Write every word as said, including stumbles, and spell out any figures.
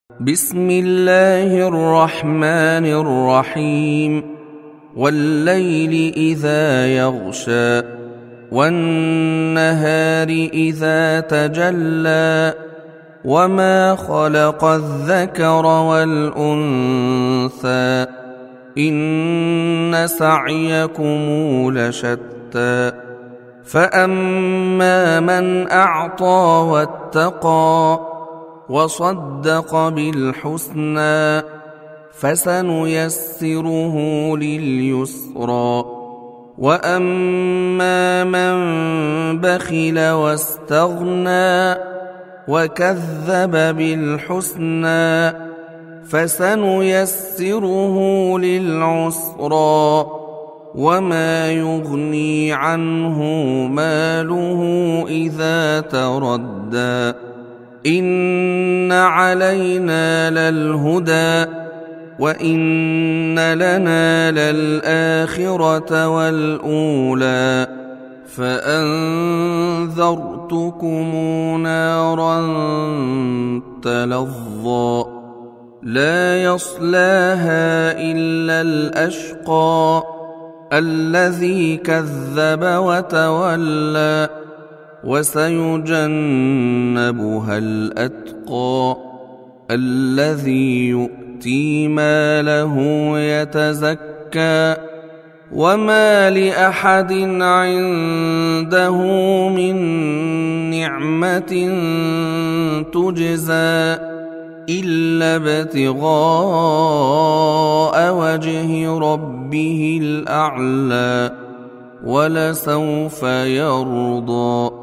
بسم الله الرحمن الرحيم والليل إذا يغشى والنهار إذا تجلى وما خلق الذكر والأنثى إن سعيكم لشتى فأما من أعطى واتقى وصدق بالحسنى فسنيسره لليسرى وأما من بخل واستغنى وكذب بالحسنى فسنيسره للعسرى وما يغني عنه ماله إذا تردى إن علينا للهدى وإن لنا للآخرة والأولى فأنذرتكم نارا تلظى لا يصلاها إلا الأشقى الذي كذب وتولى وسيجنبها الأتقى الذي يؤتي ماله يتزكى وما لأحد عنده من نعمة تجزى إلا ابتغاء وجه ربه الأعلى ولسوف يرضى.